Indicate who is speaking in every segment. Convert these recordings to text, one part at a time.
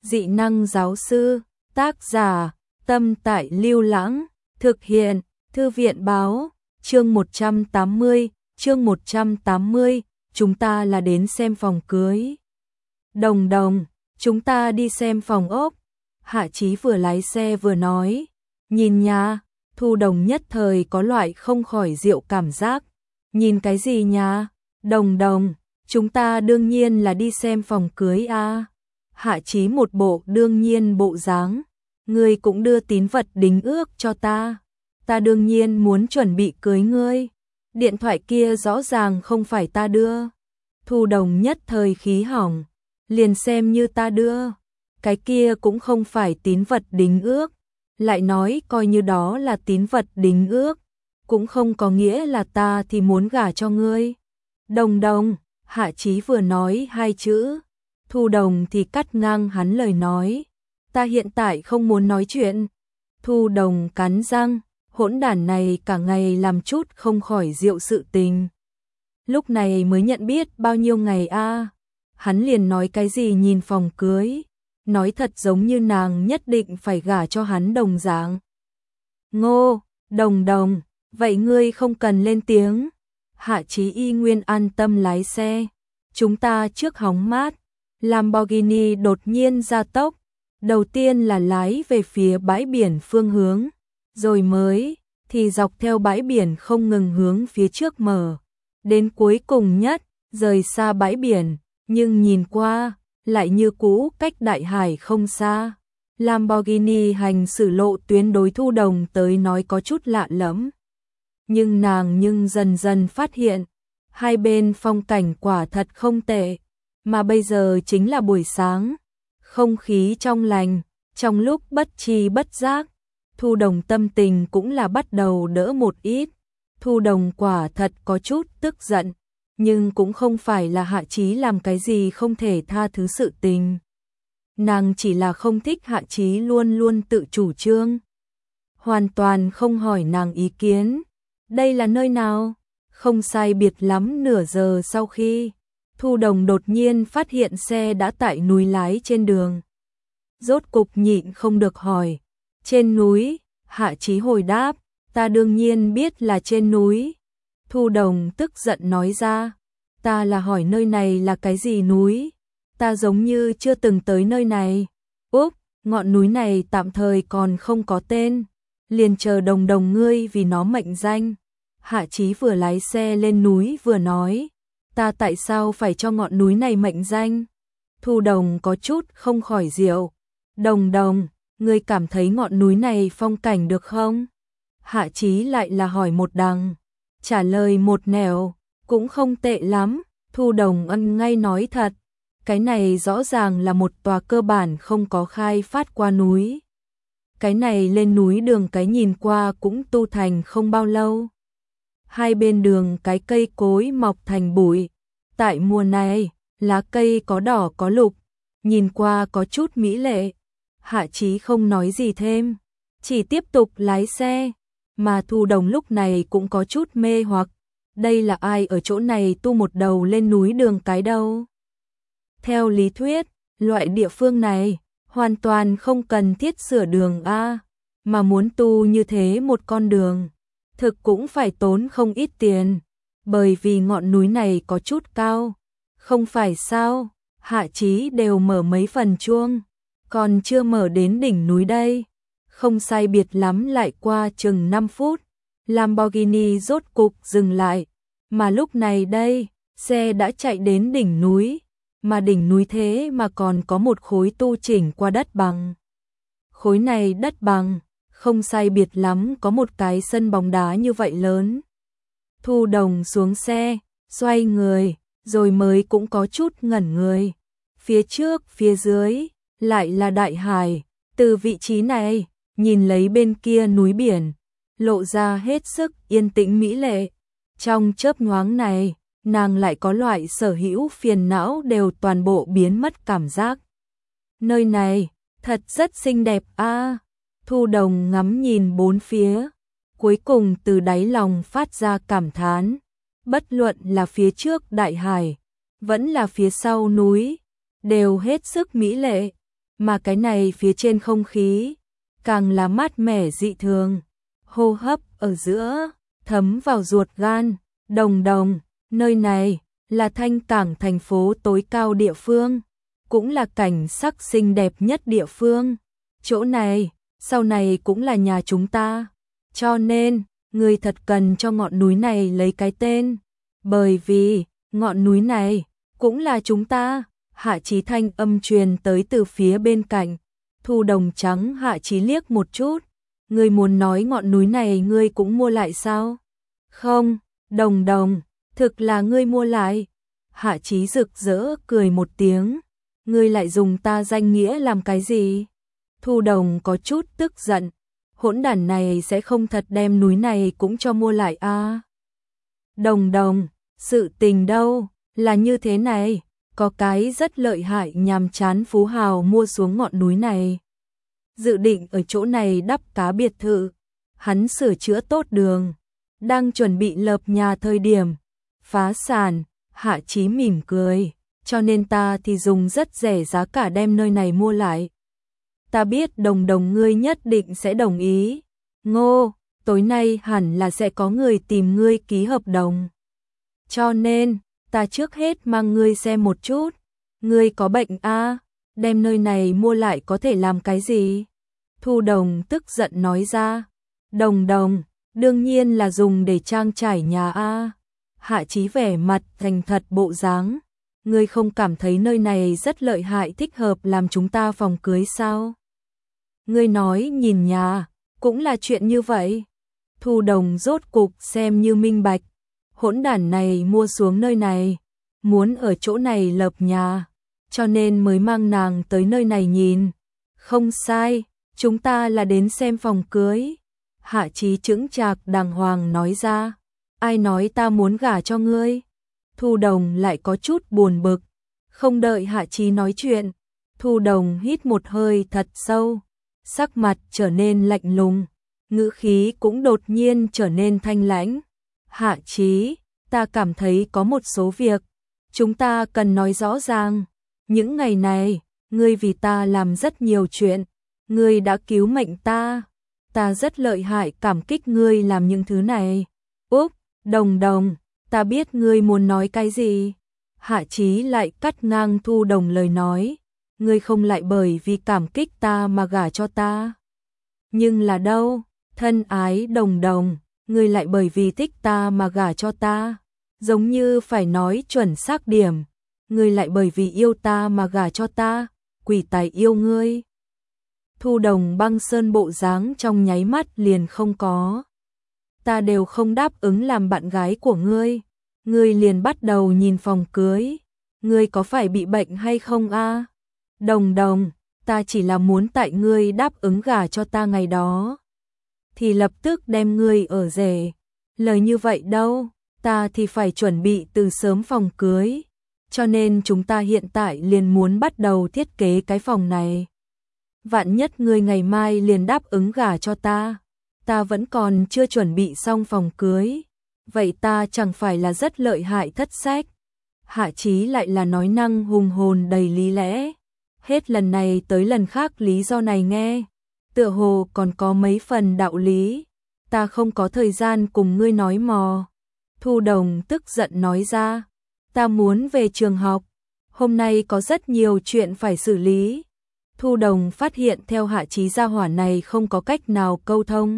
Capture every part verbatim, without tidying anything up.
Speaker 1: Dị năng giáo sư, tác giả, Tâm Tại Lưu Lãng, thực hiện, Thư viện báo, chương một trăm tám mươi, chương một trăm tám mươi, chúng ta là đến xem phòng cưới. Đồng đồng, chúng ta đi xem phòng ốc. Hạ Chí vừa lái xe vừa nói, nhìn nha, Thu Đồng nhất thời có loại không khỏi rượu cảm giác. Nhìn cái gì nha? Đồng đồng, chúng ta đương nhiên là đi xem phòng cưới a. À. Hạ Chí một bộ đương nhiên bộ dáng, ngươi cũng đưa tín vật đính ước cho ta. Ta đương nhiên muốn chuẩn bị cưới ngươi. Điện thoại kia rõ ràng không phải ta đưa. Thu Đồng nhất thời khí hỏng, liền xem như ta đưa. Cái kia cũng không phải tín vật đính ước, lại nói coi như đó là tín vật đính ước, cũng không có nghĩa là ta thì muốn gả cho ngươi. Đồng đồng, Hạ Chí vừa nói hai chữ, Thu Đồng thì cắt ngang hắn lời nói, ta hiện tại không muốn nói chuyện. Thu Đồng cắn răng, hỗn đản này cả ngày làm chút không khỏi rượu sự tình. Lúc này mới nhận biết bao nhiêu ngày a, à. Hắn liền nói cái gì nhìn phòng cưới, nói thật giống như nàng nhất định phải gả cho hắn đồng dạng. Ngô, đồng đồng, vậy ngươi không cần lên tiếng. Hạ Chí y nguyên an tâm lái xe. Chúng ta trước hóng mát. Lamborghini đột nhiên ra tốc. Đầu tiên là lái về phía bãi biển phương hướng. Rồi mới, thì dọc theo bãi biển không ngừng hướng phía trước mở. Đến cuối cùng nhất, rời xa bãi biển. Nhưng nhìn qua, lại như cũ cách đại hải không xa. Lamborghini hành xử lộ tuyến đối Thu Đồng tới nói có chút lạ lẫm. Nhưng nàng nhưng dần dần phát hiện, hai bên phong cảnh quả thật không tệ, mà bây giờ chính là buổi sáng, không khí trong lành, trong lúc bất tri bất giác, Thu Đồng tâm tình cũng là bắt đầu đỡ một ít. Thu Đồng quả thật có chút tức giận, nhưng cũng không phải là Hạ Chí làm cái gì không thể tha thứ sự tình. Nàng chỉ là không thích Hạ Chí luôn luôn tự chủ trương, hoàn toàn không hỏi nàng ý kiến. Đây là nơi nào? Không sai biệt lắm nửa giờ sau khi, Thu Đồng đột nhiên phát hiện xe đã tại núi lái trên đường. Rốt cục nhịn không được hỏi, trên núi? Hạ Chí hồi đáp, ta đương nhiên biết là trên núi. Thu Đồng tức giận nói ra, ta là hỏi nơi này là cái gì núi? Ta giống như chưa từng tới nơi này. Úp, ngọn núi này tạm thời còn không có tên, liền chờ đồng đồng ngươi vì nó mệnh danh. Hạ Chí vừa lái xe lên núi vừa nói, ta tại sao phải cho ngọn núi này mệnh danh? Thu Đồng có chút không khỏi rượu. Đồng đồng, ngươi cảm thấy ngọn núi này phong cảnh được không? Hạ Chí lại là hỏi một đằng, trả lời một nẻo, cũng không tệ lắm. Thu Đồng ân ngay nói thật, cái này rõ ràng là một tòa cơ bản không có khai phát qua núi. Cái này lên núi đường cái nhìn qua cũng tu thành không bao lâu. Hai bên đường cái cây cối mọc thành bụi. Tại mùa này, lá cây có đỏ có lục, nhìn qua có chút mỹ lệ. Hạ Chí không nói gì thêm, chỉ tiếp tục lái xe. Mà Thu Đồng lúc này cũng có chút mê hoặc. Đây là ai ở chỗ này tu một đầu lên núi đường cái đâu? Theo lý thuyết, loại địa phương này hoàn toàn không cần thiết sửa đường a, mà muốn tu như thế một con đường, thực cũng phải tốn không ít tiền, bởi vì ngọn núi này có chút cao. Không phải sao? Hạ Chí đều mở mấy phần chuông, còn chưa mở đến đỉnh núi đây. Không sai biệt lắm lại qua chừng năm phút, Lamborghini rốt cục dừng lại, mà lúc này đây, xe đã chạy đến đỉnh núi, mà đỉnh núi thế mà còn có một khối tu chỉnh qua đất bằng. Khối này đất bằng, không sai biệt lắm có một cái sân bóng đá như vậy lớn. Thu Đồng xuống xe, xoay người, rồi mới cũng có chút ngẩn người. Phía trước, phía dưới, lại là đại hải, từ vị trí này, nhìn lấy bên kia núi biển, lộ ra hết sức yên tĩnh mỹ lệ. Trong chớp nhoáng này, nàng lại có loại sở hữu phiền não đều toàn bộ biến mất cảm giác. Nơi này, thật rất xinh đẹp a. À. Thu Đồng ngắm nhìn bốn phía, cuối cùng từ đáy lòng phát ra cảm thán. Bất luận là phía trước đại hải, vẫn là phía sau núi, đều hết sức mỹ lệ. mà cái này phía trên không khí càng là mát mẻ dị thường, hô hấp ở giữa thấm vào ruột gan. Đồng Đồng, nơi này là Thanh Cảng thành phố tối cao địa phương, cũng là cảnh sắc xinh đẹp nhất địa phương. Chỗ này, sau này cũng là nhà chúng ta. Cho nên, ngươi thật cần cho ngọn núi này lấy cái tên. Bởi vì, ngọn núi này, cũng là chúng ta. Hạ Chí thanh âm truyền tới từ phía bên cạnh. Thu Đồng trắng Hạ Chí liếc một chút. Ngươi muốn nói ngọn núi này ngươi cũng mua lại sao? Không, Đồng Đồng, thực là ngươi mua lại. Hạ Chí rực rỡ cười một tiếng. Ngươi lại dùng ta danh nghĩa làm cái gì? Thu Đồng có chút tức giận. Hỗn đản này sẽ không thật đem núi này cũng cho mua lại à? Đồng Đồng, sự tình đâu, là như thế này. Có cái rất lợi hại nhàm chán phú hào mua xuống ngọn núi này. Dự định ở chỗ này đắp cá biệt thự. Hắn sửa chữa tốt đường. Đang chuẩn bị lợp nhà thời điểm. Phá sản, Hạ Chí mỉm cười. Cho nên ta thì dùng rất rẻ giá cả đem nơi này mua lại. Ta biết Đồng Đồng ngươi nhất định sẽ đồng ý. Ngô, tối nay hẳn là sẽ có người tìm ngươi ký hợp đồng. Cho nên, ta trước hết mang ngươi xem một chút. Ngươi có bệnh à? Đem nơi này mua lại có thể làm cái gì? Thu Đồng tức giận nói ra. Đồng Đồng, đương nhiên là dùng để trang trải nhà a. Hạ Chí vẻ mặt thành thật bộ dáng. Ngươi không cảm thấy nơi này rất lợi hại thích hợp làm chúng ta phòng cưới sao? Ngươi nói nhìn nhà, cũng là chuyện như vậy. Thu Đồng rốt cục xem như minh bạch. Hỗn đản này mua xuống nơi này, muốn ở chỗ này lập nhà, cho nên mới mang nàng tới nơi này nhìn. Không sai, chúng ta là đến xem phòng cưới. Hạ Chí chững chạc đàng hoàng nói ra. Ai nói ta muốn gả cho ngươi? Thu Đồng lại có chút buồn bực. Không đợi Hạ Chí nói chuyện, Thu Đồng hít một hơi thật sâu, sắc mặt trở nên lạnh lùng, ngữ khí cũng đột nhiên trở nên thanh lãnh. Hạ Chí, ta cảm thấy có một số việc chúng ta cần nói rõ ràng. Những ngày này, ngươi vì ta làm rất nhiều chuyện, ngươi đã cứu mệnh ta, ta rất lợi hại cảm kích ngươi làm những thứ này. Úp, Đồng Đồng, ta biết ngươi muốn nói cái gì. Hạ Chí lại cắt ngang Thu Đồng lời nói. Ngươi không lại bởi vì cảm kích ta mà gả cho ta. Nhưng là đâu, thân ái Đồng Đồng, ngươi lại bởi vì thích ta mà gả cho ta. Giống như phải nói chuẩn xác điểm. Ngươi lại bởi vì yêu ta mà gả cho ta, quỷ tài yêu ngươi. Thu Đồng băng sơn bộ dáng trong nháy mắt liền không có. Ta đều không đáp ứng làm bạn gái của ngươi. Ngươi liền bắt đầu nhìn phòng cưới. Ngươi có phải bị bệnh hay không a? Đồng Đồng, ta chỉ là muốn tại ngươi đáp ứng gả cho ta ngày đó thì lập tức đem ngươi ở rể. Lời như vậy đâu, ta thì phải chuẩn bị từ sớm phòng cưới. Cho nên chúng ta hiện tại liền muốn bắt đầu thiết kế cái phòng này. Vạn nhất ngươi ngày mai liền đáp ứng gả cho ta, ta vẫn còn chưa chuẩn bị xong phòng cưới. Vậy ta chẳng phải là rất lợi hại thất sách. Hạ Chí lại là nói năng hùng hồn đầy lý lẽ. Hết lần này tới lần khác lý do này nghe tựa hồ còn có mấy phần đạo lý. Ta không có thời gian cùng ngươi nói mò. Thu Đồng tức giận nói ra. Ta muốn về trường học. Hôm nay có rất nhiều chuyện phải xử lý. Thu Đồng phát hiện theo Hạ Chí gia hỏa này không có cách nào câu thông.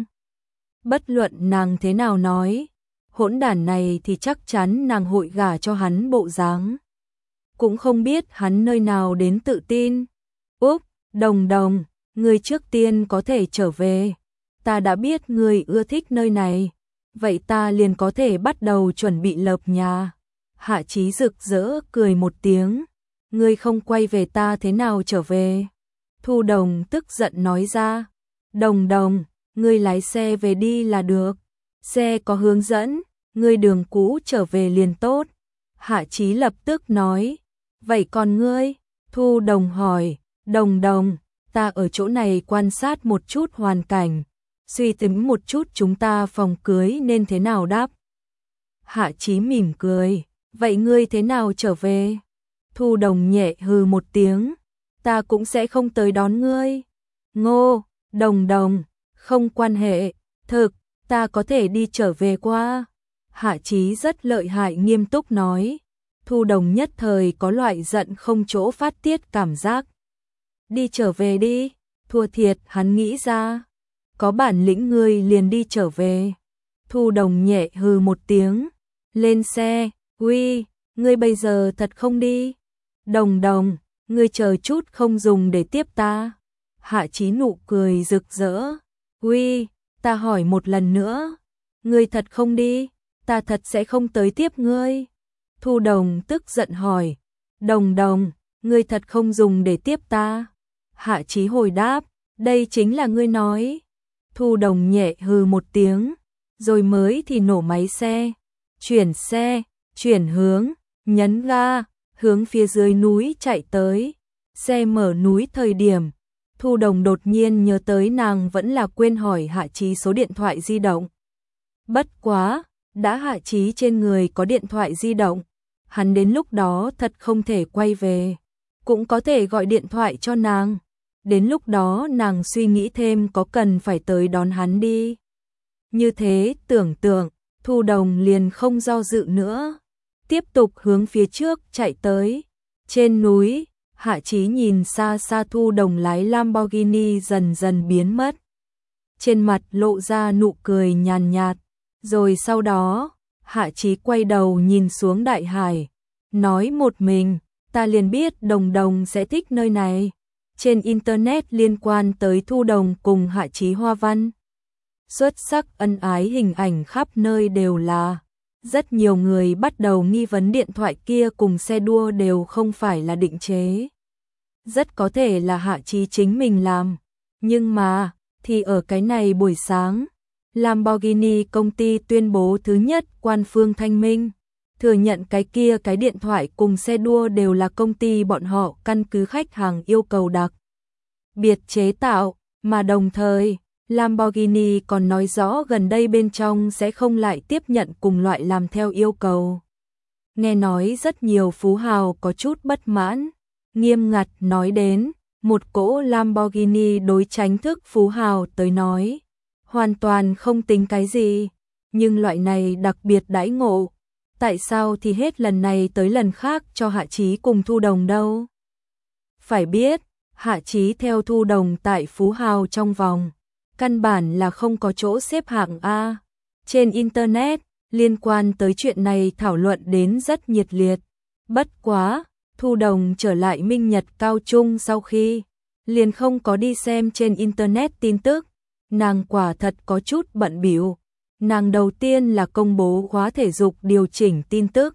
Speaker 1: Bất luận nàng thế nào nói, hỗn đản này thì chắc chắn nàng hội gả cho hắn bộ dáng. Cũng không biết hắn nơi nào đến tự tin. Úp, Đồng Đồng, ngươi trước tiên có thể trở về. Ta đã biết ngươi ưa thích nơi này. Vậy ta liền có thể bắt đầu chuẩn bị lợp nhà. Hạ Chí rực rỡ cười một tiếng. Ngươi không quay về ta thế nào trở về? Thu Đồng tức giận nói ra. Đồng Đồng, ngươi lái xe về đi là được. Xe có hướng dẫn, ngươi đường cũ trở về liền tốt. Hạ Chí lập tức nói. Vậy còn ngươi? Thu Đồng hỏi. Đồng Đồng, ta ở chỗ này quan sát một chút hoàn cảnh, suy tính một chút chúng ta phòng cưới nên thế nào đáp. Hạ Chí mỉm cười. Vậy ngươi thế nào trở về? Thu Đồng nhẹ hừ một tiếng. ta cũng sẽ không tới đón ngươi. Ngô, Đồng Đồng, không quan hệ, thực, ta có thể đi trở về qua. Hạ Chí rất lợi hại nghiêm túc nói. Thu Đồng nhất thời có loại giận không chỗ phát tiết cảm giác. Đi trở về đi, thua thiệt hắn nghĩ ra. Có bản lĩnh ngươi liền đi trở về. Thu Đồng nhẹ hừ một tiếng. Lên xe, uy, ngươi bây giờ thật không đi. Đồng Đồng, ngươi chờ chút không dùng để tiếp ta. Hạ Chí nụ cười rực rỡ. Uy, ta hỏi một lần nữa. Ngươi thật không đi, ta thật sẽ không tới tiếp ngươi. Thu Đồng tức giận hỏi. Đồng Đồng, ngươi thật không dùng để tiếp ta. Hạ Chí hồi đáp, đây chính là ngươi nói. Thu Đồng nhẹ hừ một tiếng, rồi mới thì nổ máy xe. Chuyển xe, chuyển hướng, nhấn ga, hướng phía dưới núi chạy tới. Xe mở núi thời điểm, Thu Đồng đột nhiên nhớ tới nàng vẫn là quên hỏi Hạ Chí số điện thoại di động. Bất quá, đã Hạ Chí trên người có điện thoại di động, hắn đến lúc đó thật không thể quay về, cũng có thể gọi điện thoại cho nàng. Đến lúc đó nàng suy nghĩ thêm có cần phải tới đón hắn đi. Như thế tưởng tượng, Thu Đồng liền không do dự nữa, tiếp tục hướng phía trước chạy tới. Trên núi, Hạ Chí nhìn xa xa Thu Đồng lái Lamborghini dần dần biến mất. Trên mặt lộ ra nụ cười nhàn nhạt, rồi sau đó, Hạ Chí quay đầu nhìn xuống đại hải, nói một mình, ta liền biết Đồng Đồng sẽ thích nơi này. Trên internet liên quan tới Thu Đồng cùng Hạ Chí hoa văn xuất sắc ân ái hình ảnh khắp nơi đều là. Rất nhiều người bắt đầu nghi vấn điện thoại kia cùng xe đua đều không phải là định chế. Rất có thể là Hạ Chí chính mình làm. Nhưng mà, thì ở cái này buổi sáng, Lamborghini công ty tuyên bố thứ nhất quan phương thanh minh, thừa nhận cái kia cái điện thoại cùng xe đua đều là công ty bọn họ căn cứ khách hàng yêu cầu đặc biệt chế tạo, mà đồng thời, Lamborghini còn nói rõ gần đây bên trong sẽ không lại tiếp nhận cùng loại làm theo yêu cầu. Nghe nói rất nhiều phú hào có chút bất mãn, nghiêm ngặt nói đến, một cỗ Lamborghini đối tránh thức phú hào tới nói, hoàn toàn không tính cái gì, nhưng loại này đặc biệt đãi ngộ, tại sao thì hết lần này tới lần khác cho Hạ Chí cùng Thu Đồng đâu? Phải biết, Hạ Chí theo Thu Đồng tại phú hào trong vòng, căn bản là không có chỗ xếp hạng A. Trên internet, liên quan tới chuyện này thảo luận đến rất nhiệt liệt. Bất quá, Thu Đồng trở lại Minh Nhật Cao Trung sau khi, liền không có đi xem trên internet tin tức. Nàng quả thật có chút bận bịu. Nàng đầu tiên là công bố khóa thể dục điều chỉnh tin tức.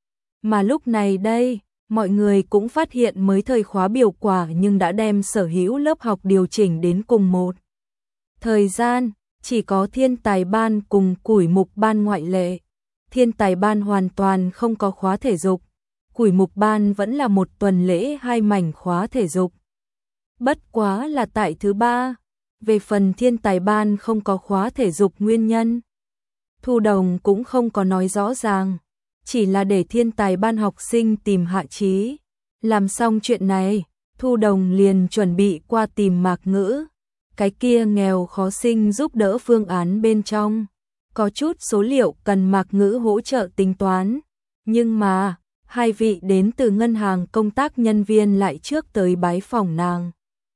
Speaker 1: Mà lúc này đây, mọi người cũng phát hiện mới thời khóa biểu quả nhưng đã đem sở hữu lớp học điều chỉnh đến cùng một thời gian, chỉ có thiên tài ban cùng củi mục ban ngoại lệ. Thiên tài ban hoàn toàn không có khóa thể dục, củi mục ban vẫn là một tuần lễ hai mảnh khóa thể dục. Bất quá là tại thứ ba, về phần thiên tài ban không có khóa thể dục nguyên nhân, Thu Đồng cũng không có nói rõ ràng, chỉ là để thiên tài ban học sinh tìm Hạ Chí. Làm xong chuyện này, Thu Đồng liền chuẩn bị qua tìm Mạc Ngữ. Cái kia nghèo khó sinh giúp đỡ phương án bên trong, có chút số liệu cần Mạc Ngữ hỗ trợ tính toán. Nhưng mà, hai vị đến từ ngân hàng công tác nhân viên lại trước tới bái phòng nàng.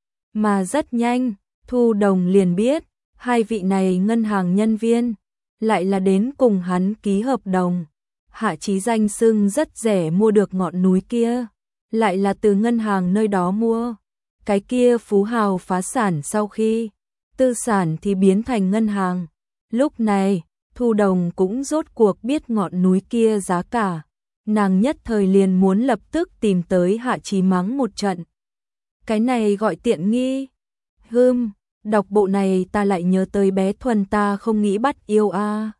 Speaker 1: Mà rất nhanh, Thu Đồng liền biết, hai vị này ngân hàng nhân viên, lại là đến cùng hắn ký hợp đồng. Hạ Chí danh xưng rất rẻ mua được ngọn núi kia, lại là từ ngân hàng nơi đó mua. Cái kia phú hào phá sản sau khi, tư sản thì biến thành ngân hàng. Lúc này, Thu Đồng cũng rốt cuộc biết ngọn núi kia giá cả. Nàng nhất thời liền muốn lập tức tìm tới Hạ Chí mắng một trận. Cái này gọi tiện nghi. Hừm, đọc bộ này ta lại nhớ tới bé Thuần ta không nghĩ bắt yêu a.